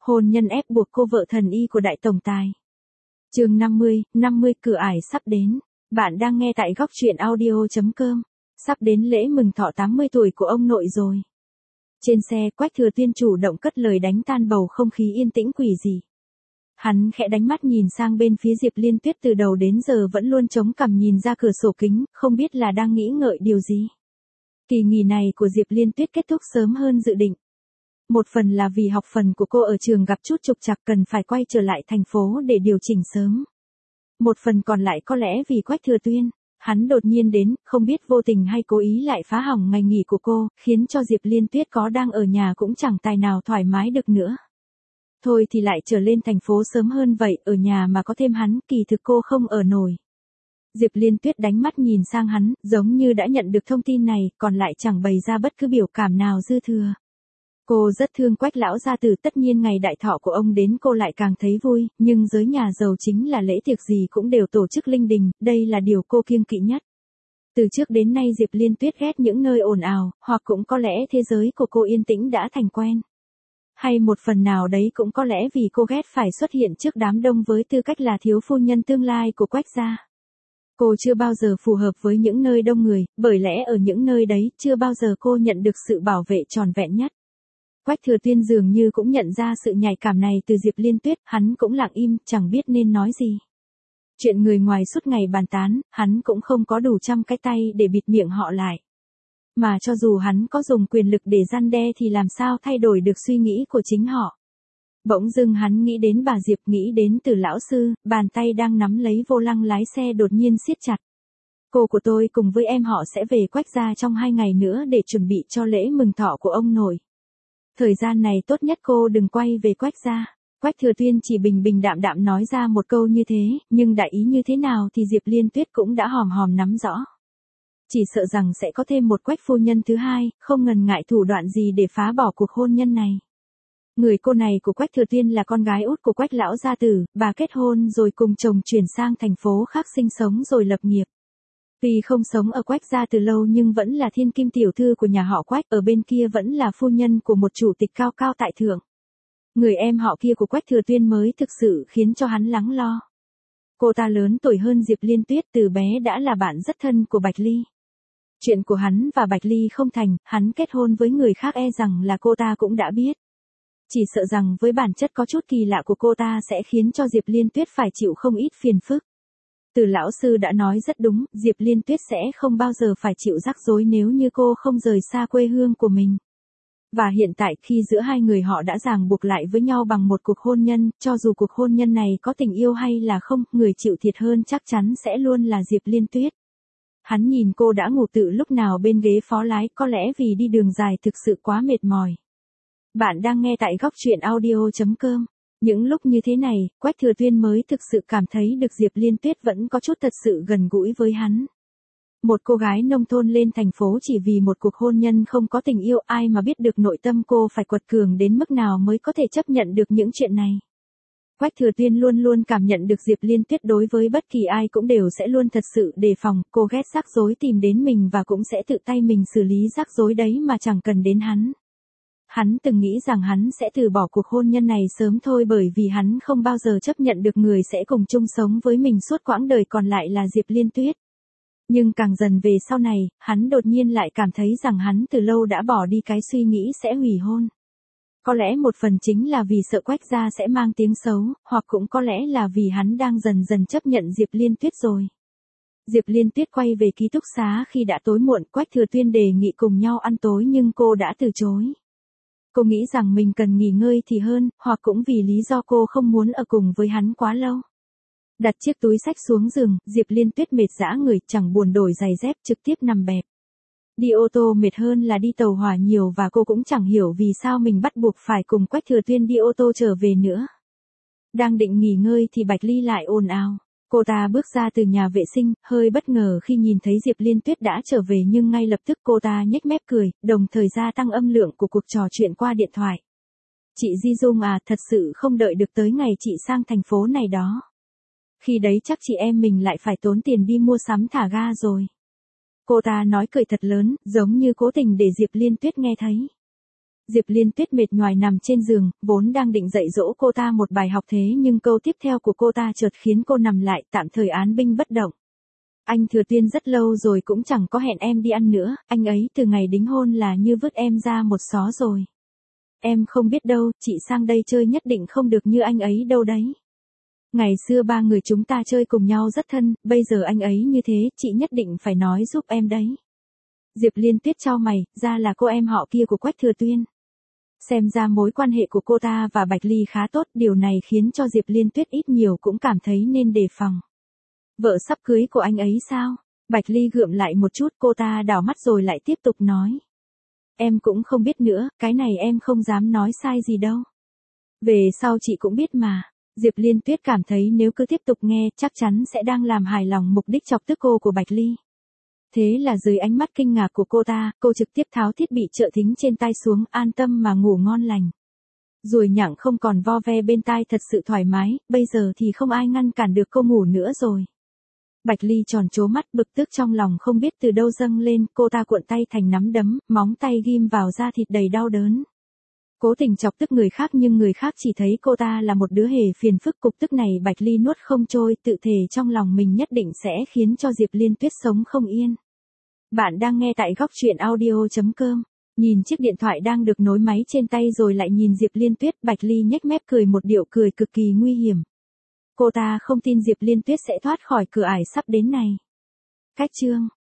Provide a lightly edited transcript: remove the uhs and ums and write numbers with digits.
Hôn nhân ép buộc cô vợ thần y của đại tổng tài. Chương 50 cửa ải sắp đến. Bạn đang nghe tại góc truyện audio.com. Sắp đến lễ mừng thọ 80 tuổi của ông nội rồi. Trên xe, Quách Thừa Tuyên chủ động cất lời đánh tan bầu không khí yên tĩnh quỷ dị. Hắn khẽ đánh mắt nhìn sang bên phía Diệp Liên Tuyết, từ đầu đến giờ vẫn luôn chống cằm nhìn ra cửa sổ kính, không biết là đang nghĩ ngợi điều gì. Kỳ nghỉ này của Diệp Liên Tuyết kết thúc sớm hơn dự định. Một phần là vì học phần của cô ở trường gặp chút trục trặc cần phải quay trở lại thành phố để điều chỉnh sớm. Một phần còn lại có lẽ vì Quách Thừa Tuyên, hắn đột nhiên đến, không biết vô tình hay cố ý lại phá hỏng ngày nghỉ của cô, khiến cho Diệp Liên Tuyết có đang ở nhà cũng chẳng tài nào thoải mái được nữa. Thôi thì lại trở lên thành phố sớm hơn vậy, ở nhà mà có thêm hắn, kỳ thực cô không ở nổi. Diệp Liên Tuyết đánh mắt nhìn sang hắn, giống như đã nhận được thông tin này, còn lại chẳng bày ra bất cứ biểu cảm nào dư thừa. Cô rất thương Quách lão gia tử, tất nhiên ngày đại thọ của ông đến cô lại càng thấy vui, nhưng giới nhà giàu chính là lễ tiệc gì cũng đều tổ chức linh đình, đây là điều cô kiêng kỵ nhất. Từ trước đến nay Diệp Liên Tuyết ghét những nơi ồn ào, hoặc cũng có lẽ thế giới của cô yên tĩnh đã thành quen. Hay một phần nào đấy cũng có lẽ vì cô ghét phải xuất hiện trước đám đông với tư cách là thiếu phu nhân tương lai của Quách gia. Cô chưa bao giờ phù hợp với những nơi đông người, bởi lẽ ở những nơi đấy chưa bao giờ cô nhận được sự bảo vệ tròn vẹn nhất. Quách Thừa Tuyên dường như cũng nhận ra sự nhạy cảm này từ Diệp Liên Tuyết, hắn cũng lặng im, chẳng biết nên nói gì. Chuyện người ngoài suốt ngày bàn tán, hắn cũng không có đủ trăm cái tay để bịt miệng họ lại. Mà cho dù hắn có dùng quyền lực để răn đe thì làm sao thay đổi được suy nghĩ của chính họ. Bỗng dưng hắn nghĩ đến bà Diệp, nghĩ đến Từ lão sư, bàn tay đang nắm lấy vô lăng lái xe đột nhiên siết chặt. Cô của tôi cùng với em họ sẽ về Quách gia trong 2 ngày nữa để chuẩn bị cho lễ mừng thọ của ông nội. Thời gian này tốt nhất cô đừng quay về Quách gia. Quách Thừa Tuyên chỉ bình bình đạm đạm nói ra một câu như thế, nhưng đại ý như thế nào thì Diệp Liên Tuyết cũng đã hòm hòm nắm rõ. Chỉ sợ rằng sẽ có thêm một Quách phu nhân thứ hai, không ngần ngại thủ đoạn gì để phá bỏ cuộc hôn nhân này. Người cô này của Quách Thừa Tuyên là con gái út của Quách lão gia tử, bà kết hôn rồi cùng chồng chuyển sang thành phố khác sinh sống rồi lập nghiệp. Tuy không sống ở Quách gia từ lâu nhưng vẫn là thiên kim tiểu thư của nhà họ Quách, ở bên kia vẫn là phu nhân của một chủ tịch cao cao tại thượng. Người em họ kia của Quách Thừa Tuyên mới thực sự khiến cho hắn lắng lo. Cô ta lớn tuổi hơn Diệp Liên Tuyết, từ bé đã là bạn rất thân của Bạch Ly. Chuyện của hắn và Bạch Ly không thành, hắn kết hôn với người khác e rằng là cô ta cũng đã biết. Chỉ sợ rằng với bản chất có chút kỳ lạ của cô ta sẽ khiến cho Diệp Liên Tuyết phải chịu không ít phiền phức. Từ lão sư đã nói rất đúng, Diệp Liên Tuyết sẽ không bao giờ phải chịu rắc rối nếu như cô không rời xa quê hương của mình. Và hiện tại khi giữa hai người họ đã ràng buộc lại với nhau bằng một cuộc hôn nhân, cho dù cuộc hôn nhân này có tình yêu hay là không, người chịu thiệt hơn chắc chắn sẽ luôn là Diệp Liên Tuyết. Hắn nhìn cô đã ngủ tự lúc nào bên ghế phó lái, có lẽ vì đi đường dài thực sự quá mệt mỏi. Bạn đang nghe tại góc truyện audio.com. Những lúc như thế này, Quách Thừa Tuyên mới thực sự cảm thấy được Diệp Liên Tuyết vẫn có chút thật sự gần gũi với hắn. Một cô gái nông thôn lên thành phố chỉ vì một cuộc hôn nhân không có tình yêu, ai mà biết được nội tâm cô phải quật cường đến mức nào mới có thể chấp nhận được những chuyện này. Quách Thừa Tuyên luôn luôn cảm nhận được Diệp Liên Tuyết đối với bất kỳ ai cũng đều sẽ luôn thật sự đề phòng, cô ghét rắc rối tìm đến mình và cũng sẽ tự tay mình xử lý rắc rối đấy mà chẳng cần đến hắn. Hắn từng nghĩ rằng hắn sẽ từ bỏ cuộc hôn nhân này sớm thôi, bởi vì hắn không bao giờ chấp nhận được người sẽ cùng chung sống với mình suốt quãng đời còn lại là Diệp Liên Tuyết. Nhưng càng dần về sau này, hắn đột nhiên lại cảm thấy rằng hắn từ lâu đã bỏ đi cái suy nghĩ sẽ hủy hôn. Có lẽ một phần chính là vì sợ Quách gia sẽ mang tiếng xấu, hoặc cũng có lẽ là vì hắn đang dần dần chấp nhận Diệp Liên Tuyết rồi. Diệp Liên Tuyết quay về ký túc xá khi đã tối muộn, Quách Thừa Tuyên đề nghị cùng nhau ăn tối nhưng cô đã từ chối. Cô nghĩ rằng mình cần nghỉ ngơi thì hơn, hoặc cũng vì lý do cô không muốn ở cùng với hắn quá lâu. Đặt chiếc túi xách xuống giường, Diệp Liên Tuyết mệt rã người, chẳng buồn đổi giày dép, trực tiếp nằm bẹp. Đi ô tô mệt hơn là đi tàu hỏa nhiều và cô cũng chẳng hiểu vì sao mình bắt buộc phải cùng Quách Thừa Tuyên đi ô tô trở về nữa. Đang định nghỉ ngơi thì Bạch Ly lại ồn ào. Cô ta bước ra từ nhà vệ sinh, hơi bất ngờ khi nhìn thấy Diệp Liên Tuyết đã trở về, nhưng ngay lập tức cô ta nhếch mép cười, đồng thời gia tăng âm lượng của cuộc trò chuyện qua điện thoại. Chị Di Dung à, thật sự không đợi được tới ngày chị sang thành phố này đó. Khi đấy chắc chị em mình lại phải tốn tiền đi mua sắm thả ga rồi. Cô ta nói cười thật lớn, giống như cố tình để Diệp Liên Tuyết nghe thấy. Diệp Liên Tuyết mệt nhoài nằm trên giường, vốn đang định dạy dỗ cô ta một bài học thế nhưng câu tiếp theo của cô ta chợt khiến cô nằm lại tạm thời án binh bất động. Anh Thừa Tuyên rất lâu rồi cũng chẳng có hẹn em đi ăn nữa, anh ấy từ ngày đính hôn là như vứt em ra một xó rồi. Em không biết đâu, chị sang đây chơi nhất định không được như anh ấy đâu đấy. Ngày xưa ba người chúng ta chơi cùng nhau rất thân, bây giờ anh ấy như thế, chị nhất định phải nói giúp em đấy. Diệp Liên Tuyết chau mày, ra là cô em họ kia của Quách Thừa Tuyên. Xem ra mối quan hệ của cô ta và Bạch Ly khá tốt, điều này khiến cho Diệp Liên Tuyết ít nhiều cũng cảm thấy nên đề phòng. Vợ sắp cưới của anh ấy sao? Bạch Ly gượng lại một chút, cô ta đảo mắt rồi lại tiếp tục nói. Em cũng không biết nữa, cái này em không dám nói sai gì đâu. Về sau chị cũng biết mà. Diệp Liên Tuyết cảm thấy nếu cứ tiếp tục nghe chắc chắn sẽ đang làm hài lòng mục đích chọc tức cô của Bạch Ly. Thế là dưới ánh mắt kinh ngạc của cô ta, cô trực tiếp tháo thiết bị trợ thính trên tai xuống, an tâm mà ngủ ngon lành. Ruồi nhặng không còn vo ve bên tai, thật sự thoải mái, bây giờ thì không ai ngăn cản được cô ngủ nữa rồi. Bạch Ly tròn trố mắt, bực tức trong lòng không biết từ đâu dâng lên, cô ta cuộn tay thành nắm đấm, móng tay ghim vào da thịt đầy đau đớn. Cố tình chọc tức người khác nhưng người khác chỉ thấy cô ta là một đứa hề phiền phức, cục tức này Bạch Ly nuốt không trôi, tự thề trong lòng mình nhất định sẽ khiến cho Diệp Liên Tuyết sống không yên. Bạn đang nghe tại góc truyện audio.com. Nhìn chiếc điện thoại đang được nối máy trên tay rồi lại nhìn Diệp Liên Tuyết, Bạch Ly nhếch mép cười một điệu cười cực kỳ nguy hiểm. Cô ta không tin Diệp Liên Tuyết sẽ thoát khỏi cửa ải sắp đến này. Cách chương